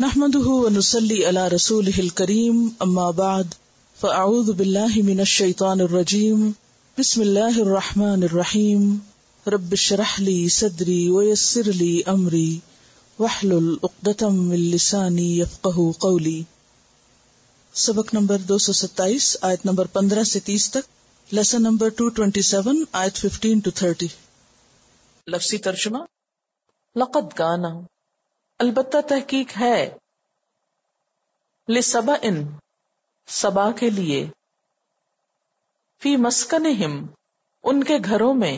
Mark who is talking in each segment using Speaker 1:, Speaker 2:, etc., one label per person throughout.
Speaker 1: نحمده ونصلي على رسوله الكريم اما بعد فاعوذ بالله من الشيطان الرجيم بسم الله الرحمن الرحيم رب اشرح لي صدري ويسر لي امري واحلل عقدة من لساني يفقهوا قولي. سبق نمبر 227 آیت نمبر 15 سے 30 تک، لیسن نمبر 227 آیت 15 to 30. لفظی ترجمہ: لقد کانا، البتہ تحقیق ہے، لسبئن، سبا کے لیے، فی مسکنہم، ان کے گھروں میں،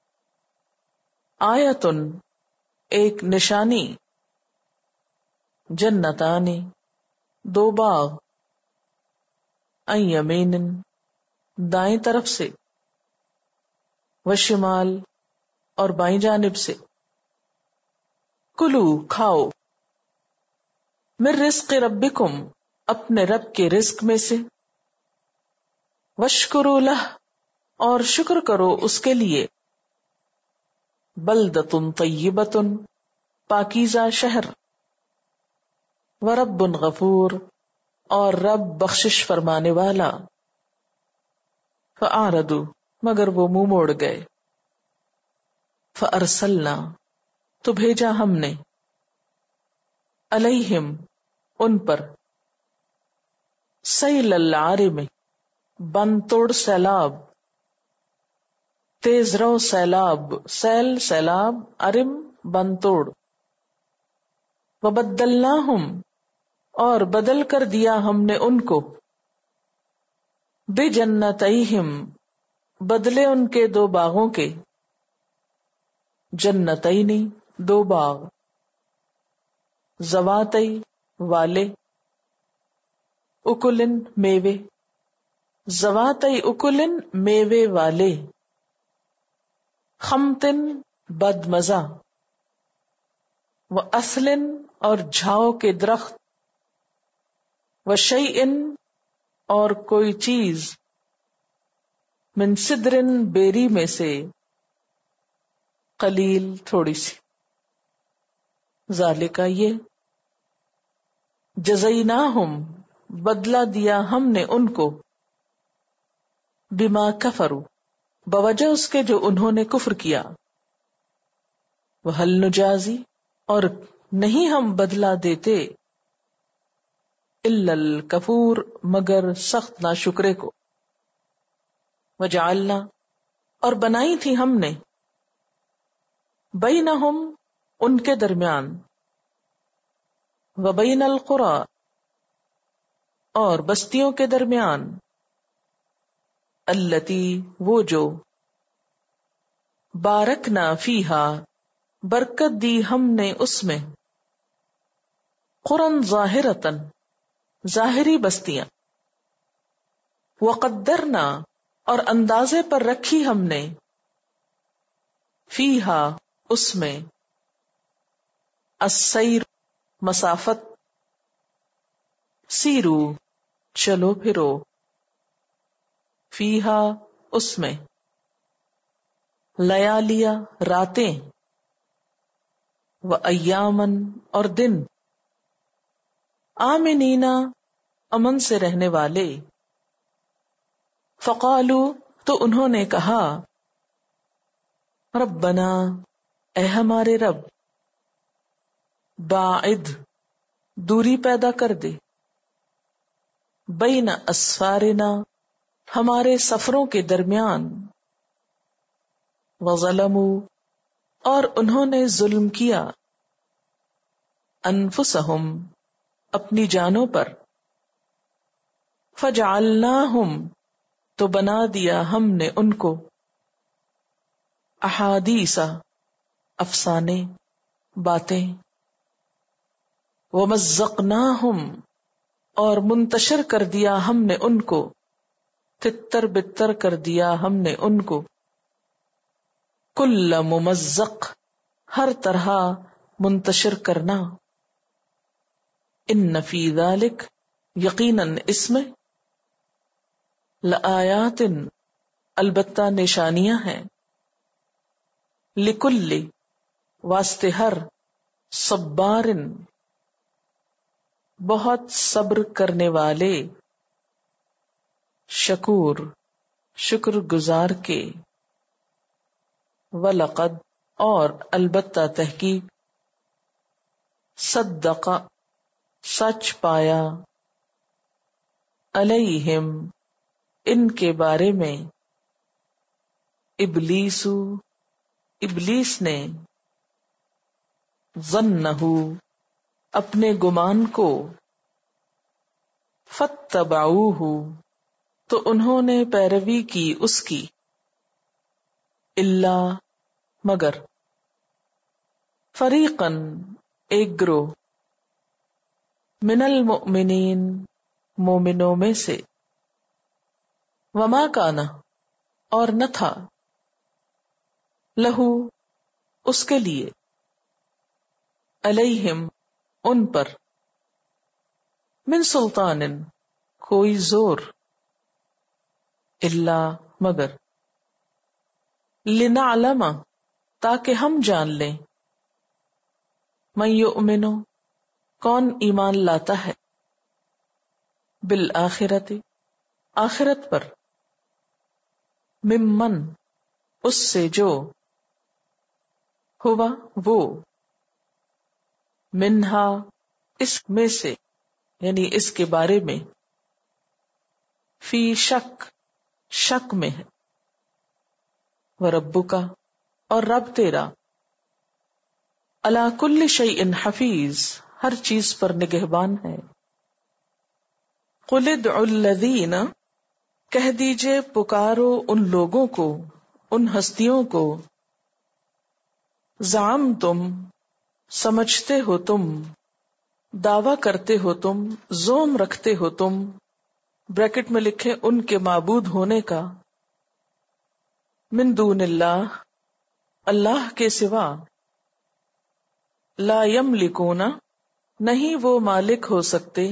Speaker 1: آیتن، ایک نشانی، جنتانی، دو باغ، عن یمین، دائیں طرف سے، وشمال، اور بائیں جانب سے، کلو، کھاؤ، من رزق ربکم، اپنے رب کے رزق میں سے، واشکروا لہ، اور شکر کرو اس کے لیے، بلدۃ طیبۃ، پاکیزہ شہر، ورب غفور، اور رب بخشش فرمانے والا. فاعرضوا، مگر وہ منہ موڑ گئے. فارسلنا، تو بھیجا ہم نے، علیہم، ان پر، سیل العارم، بن توڑ سیلاب، تیز رو سیلاب، سیل سیلاب، عرم بن توڑ. وبدلناہم، اور بدل کر دیا ہم نے ان کو، بجنتیہم، بدلے ان کے دو باغوں کے، جنتینی، دو باغ، ذواتی، والے، اکلن، میوے، ذواتی اکلن، میوے والے، خمتن، بد مزہ، واصلن، اور جھاؤ کے درخت، وشیئن، اور کوئی چیز، من سدرن، بیری میں سے، قلیل، تھوڑی سی. ذالکہ، یہ، جزیناہم، بدلہ دیا ہم نے ان کو، بما کفروا، بوجہ اس کے جو انہوں نے کفر کیا. وہل نجازی، اور نہیں ہم بدلہ دیتے، الا الکفور، مگر سخت ناشکرے کو. وجعلنا، اور بنائی تھی ہم نے، بینہم، ان کے درمیان، وبین القری، اور بستیوں کے درمیان، التی، وہ جو، بارکنا فیہا، برکت دی ہم نے اس میں، قرن ظاہرتن، ظاہری بستیاں، وقدرنا، اور اندازے پر رکھی ہم نے، فیہا، اس میں، السیر، مسافت، سیرو، چلو پھرو، فیہا، اس میں، لیالیا، راتیں، وایامن، اور دن، آمنینا، امن سے رہنے والے. فقالو، تو انہوں نے کہا، ربنا، اے ہمارے رب، باعد، دوری پیدا کر دے، بین اسفارنا، ہمارے سفروں کے درمیان، وظلموا، اور انہوں نے ظلم کیا، انفسہم، اپنی جانوں پر، فجعلناہم، تو بنا دیا ہم نے ان کو، احادیث، افسانے، باتیں، ومزقناہم، اور منتشر کر دیا ہم نے ان کو، تتر بتر کر دیا ہم نے ان کو، کل ممزق، ہر طرح منتشر کرنا. ان فی ذلک، یقیناً اس میں، لآیات، البتہ نشانیاں ہیں، لکل، واسطے ہر، صبار، بہت صبر کرنے والے، شکور شکر گزار کے، وَلَقَدْ اور البتہ تحقیق، صدق سچ پایا، علیہم ان کے بارے میں، ابلیس نے، ظنہ اپنے گمان کو، فاتبعوہ تو انہوں نے پیروی کی اس کی، الا مگر، فریقاً ایک گروہ، من المؤمنین مومنوں میں سے، وما کانا اور نہ تھا، لہو اس کے لیے، علیہم ان پر، من سلطان کوئی زور، الا مگر، لنعلم تاکہ ہم جان لیں، من یؤمن کون ایمان لاتا ہے، بالآخرۃ آخرت پر، ممن اس سے جو، ہوا وہ، منہا اس میں سے یعنی اس کے بارے میں، فی شک میں ہے، وربک اور رب تیرا، علی کل شیء حفیظ ہر چیز پر نگہبان ہے، قل ادعوا الذین کہہ دیجئے پکارو ان لوگوں کو، ان ہستیوں کو، زعمتم سمجھتے ہو تم، دعویٰ کرتے ہو تم، زوم رکھتے ہو تم، بریکٹ میں لکھے ان کے معبود ہونے کا، من دون اللہ اللہ کے سوا، لا یملکون نہیں وہ مالک ہو سکتے،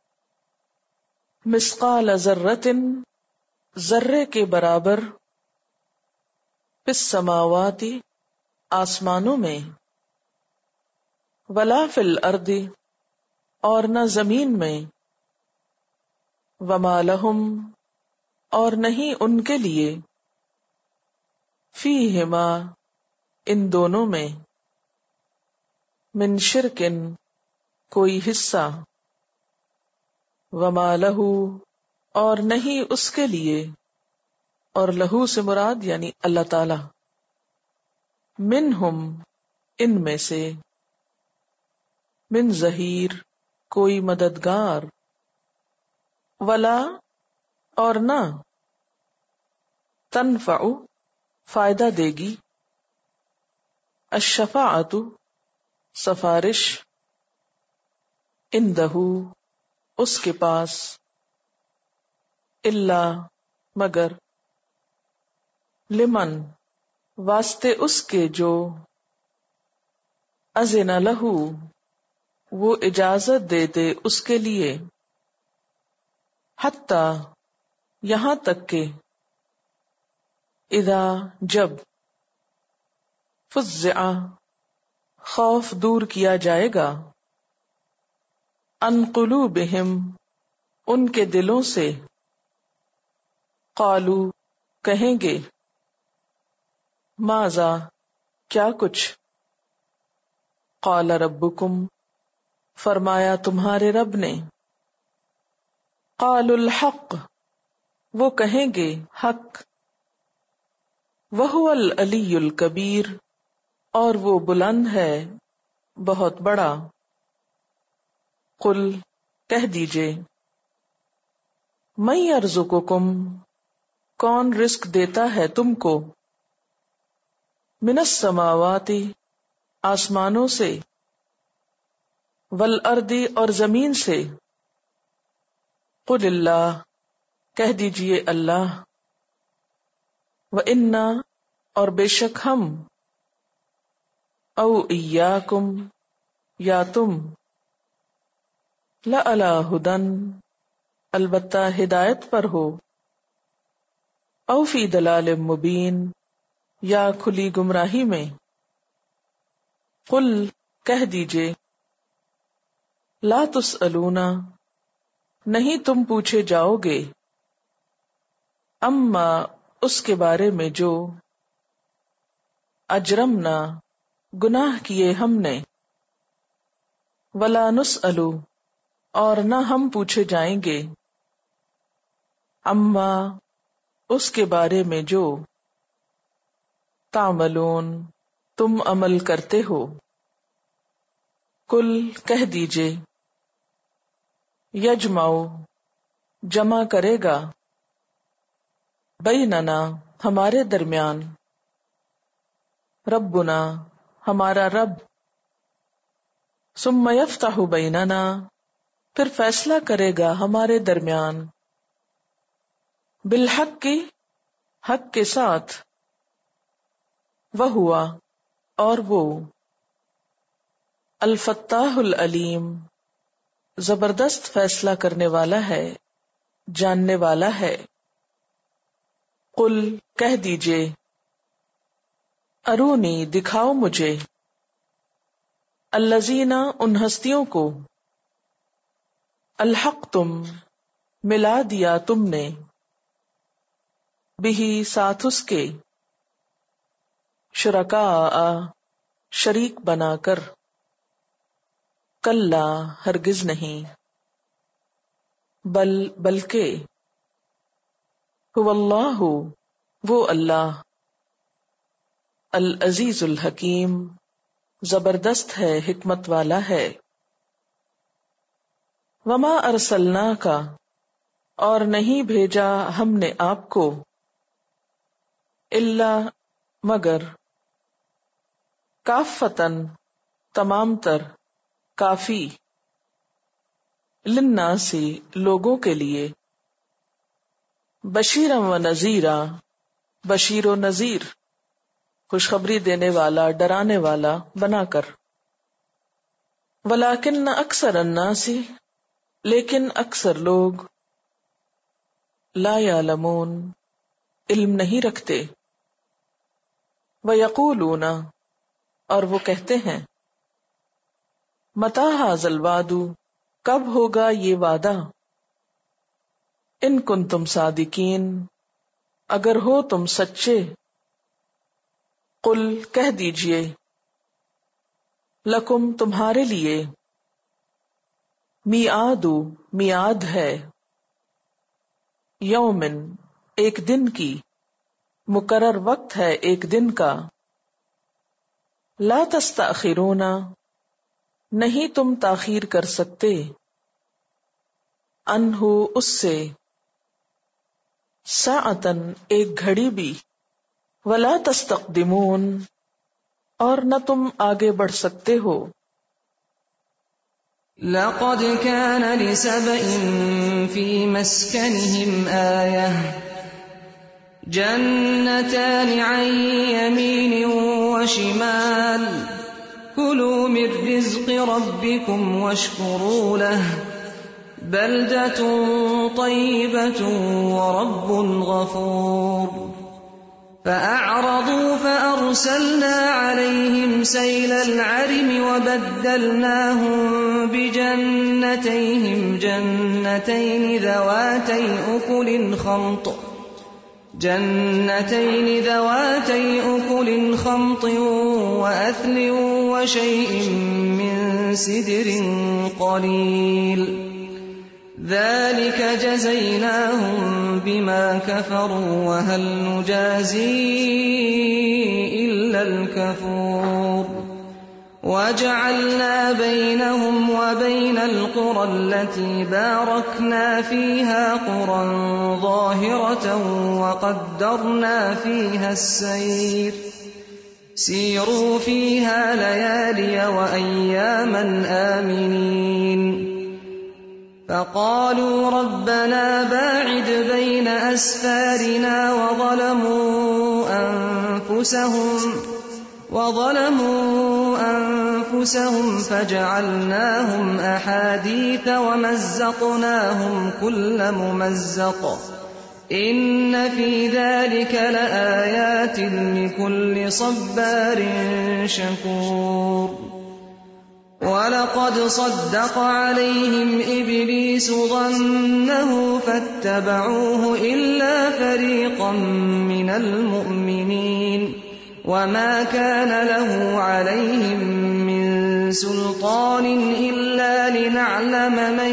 Speaker 1: مثقال ذرۃ ذرے کے برابر، فی السماوات آسمانوں میں، ولا فی الارض اور نہ زمین میں، وما لہم اور نہیں ان کے لیے، فیہما ان دونوں میں، من شرکن کوئی حصہ، وما لہو اور نہیں اس کے لیے، اور لہو سے مراد یعنی اللہ تعالی، منہم ان میں سے، من ظہیر کوئی مددگار، ولا اور نہ، تنفع فائدہ دے گی، الشفاعت سفارش، عندہ اس کے پاس، الا مگر، لمن واسطے اس کے جو، اذن لہو وہ اجازت دے دے اس کے لیے، حتی یہاں تک کہ، اذا جب، فزع خوف دور کیا جائے گا، عن قلوبہم ان کے دلوں سے، قالو کہیں گے، ماذا کیا کچھ، قال ربکم فرمایا تمہارے رب نے، قالوا الحق وہ کہیں گے حق، وہو العلی الکبیر اور وہ بلند ہے بہت بڑا، قل کہہ دیجئے، من یرزقکم کون رزق دیتا ہے تم کو، من السماوات آسمانوں سے، والارض اور زمین سے، قل اللہ کہہ دیجئے اللہ، وَإِنَّا اور بے شک ہم، او ایاکم یا تم، لَعَلَى هُدًى البتہ ہدایت پر ہو، او فی ضلال مبین یا کھلی گمراہی میں، قل کہہ دیجئے، لا تسألون نہیں تم پوچھے جاؤ گے، اما اس کے بارے میں جو اجرمنا گناہ کیے ہم نے، ولا نسأل اور نہ ہم پوچھے جائیں گے، اما اس کے بارے میں جو تعملون تم عمل کرتے ہو۔ کل کہہ دیجئے، یجمعو جمع کرے گا، بیننا ہمارے درمیان، ربنا ہمارا رب، ثم یفتح بیننا پھر فیصلہ کرے گا ہمارے درمیان، بالحق کی حق کے ساتھ، وہوا اور وہ، الفتاح العلیم زبردست فیصلہ کرنے والا ہے، جاننے والا ہے۔ قل کہہ دیجئے، ارونی دکھاؤ مجھے، الذین ان ہستیوں کو، الحقتم ملا دیا تم نے، بہی ساتھ اس کے، شرکاء شریک بنا کر، کلا ہرگز نہیں، بلکہ هو اللہ وہ اللہ، العزیز الحکیم زبردست ہے، حکمت والا ہے۔ وما ارسلناک اور نہیں بھیجا ہم نے آپ کو، الا مگر، کافتن تمام تر، کافی، للناس لوگوں کے لیے، بشیرا و نذیرا بشیر و نذیر خوشخبری دینے والا، ڈرانے والا بنا کر، ولیکن اکثر الناس لیکن اکثر لوگ، لا یعلمون علم نہیں رکھتے، ویقولون اور وہ کہتے ہیں، متی ھذا الوعد کب ہوگا یہ وعدہ، ان کنتم صادقین اگر ہو تم سچے، قل کہہ دیجئے، لکم تمہارے لیے، میعاد میعاد ہے، یومن ایک دن کی، مقرر وقت ہے ایک دن کا، لا تستأخرون نہیں تم تاخیر کر سکتے، عنہ اس سے، ساعتن ایک گھڑی بھی، ولا تستقدمون اور نہ تم آگے بڑھ سکتے ہو۔
Speaker 2: لقد كان لسبإ في مسكنهم آية جنتان عن يمين وشمال كلوا من رزق ربكم واشكروا له بلدة طيبة ورب غفور فأعرضوا فأرسلنا عليهم سيل العرم وبدلناهم بجنتيهم جنتين ذواتي أكل خمط وأثل وشيء من سدر قليل ذلك جزيناهم بما كفروا وهل نجازي إلا الكفور وجعلنا بينهم وبين القرى التي باركنا فيها قرى ظاهرة وقدرنا فيها السير سيروا فيها ليالي وأياما آمنين فقالوا ربنا باعد بين أسفارنا وظلموا أنفسهم فجعلناهم أحاديث ومزقناهم كل ممزق إن في ذلك لآيات لكل صبار شكور وَلَقَدْ صَدَّقَ عَلَيْهِمْ إِبْلِيسُ ظَنَّهُ فَاتَّبَعُوهُ إِلَّا فَرِيقًا مِّنَ الْمُؤْمِنِينَ وَمَا كَانَ لَهُ عَلَيْهِم مِّن سُلْطَانٍ إِلَّا لِنَعْلَمَ مَن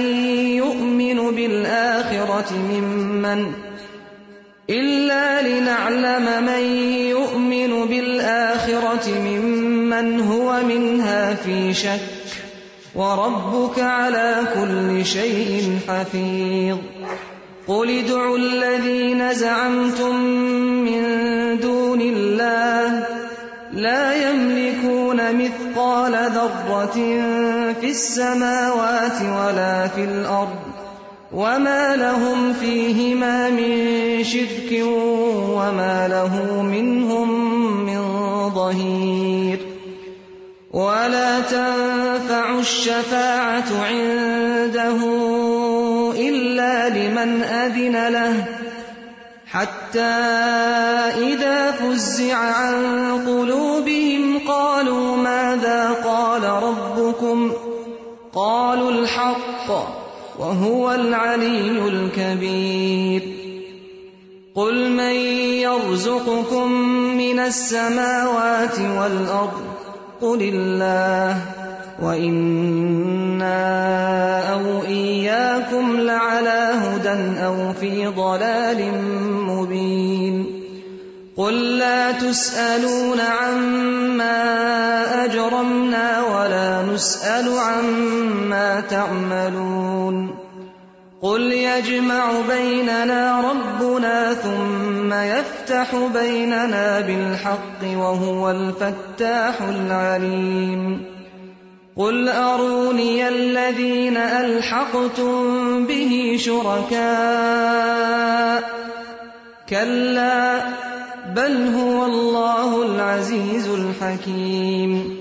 Speaker 2: يُؤْمِنُ بِالْآخِرَةِ مِمَّنْ هُوَ مِنْهَا فِي شَكٍّ وَرَبُّكَ عَلَى كُلِّ شَيْءٍ حَفِيظٌ قُلِ ادْعُوا الَّذِينَ زَعَمْتُم مِّن دُونِ اللَّهِ لَا يَمْلِكُونَ مِثْقَالَ ذَرَّةٍ فِي السَّمَاوَاتِ وَلَا فِي الْأَرْضِ وَمَا لَهُمْ فِيهِمَا مِن شِرْكٍ وَمَا لَهُ مِنْهُم مِّن ظَهِيرٍ وَلَا تَنفَعُ الشَّفَاعَةُ عِندَهُ إِلَّا لِمَنْ أَذِنَ لَهُ حَتَّى إِذَا فُزِّعَ عَن قُلُوبِهِمْ قَالُوا مَاذَا قَالَ رَبُّكُمْ قَالُوا الْحَقَّ وَهُوَ الْعَلِيُّ الْكَبِيرُ قُلْ مَن يَرْزُقُكُم مِّنَ السَّمَاوَاتِ وَالْأَرْضِ قُلِ اللَّهُ وَإِنَّا أَوْ إِيَّاكُمْ لَعَلَىٰ هُدًى أَوْ فِي ضَلَالٍ مُّبِينٍ قُل لَّا تُسْأَلُونَ عَمَّا أَجْرَمْنَا وَلَا نُسْأَلُ عَمَّا تَعْمَلُونَ قُلْ يَجْمَعُ بَيْنَنَا رَبُّنَا ثُمَّ يَفْتَحُ بَيْنَنَا بِالْحَقِّ وَهُوَ الْفَتَّاحُ الْعَلِيمُ قُلْ أَرُونِيَ الَّذِينَ أَلْحَقْتُم بِهِ شُرَكَاءَ كَلَّا بَلْ هُوَ اللَّهُ الْعَزِيزُ الْحَكِيمُ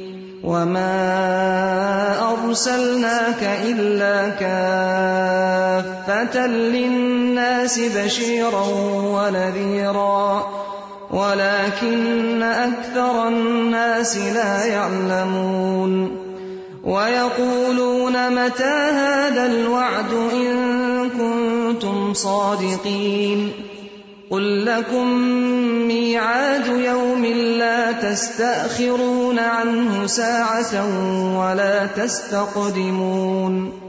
Speaker 2: وَمَا أَرْسَلْنَاكَ إِلَّا كَافَّةً لِّلنَّاسِ بَشِيرًا وَنَذِيرًا وَلَكِنَّ أَكْثَرَ النَّاسِ لَا يَعْلَمُونَ وَيَقُولُونَ مَتَىٰ هَٰذَا الْوَعْدُ إِن كُنتُمْ صَادِقِينَ قُل لَّكُم مِّيعَادُ يَوْمٍ لَّا تَسْتَأْخِرُونَ عَنْهُ سَاعَةً وَلَا تَسْتَقْدِمُونَ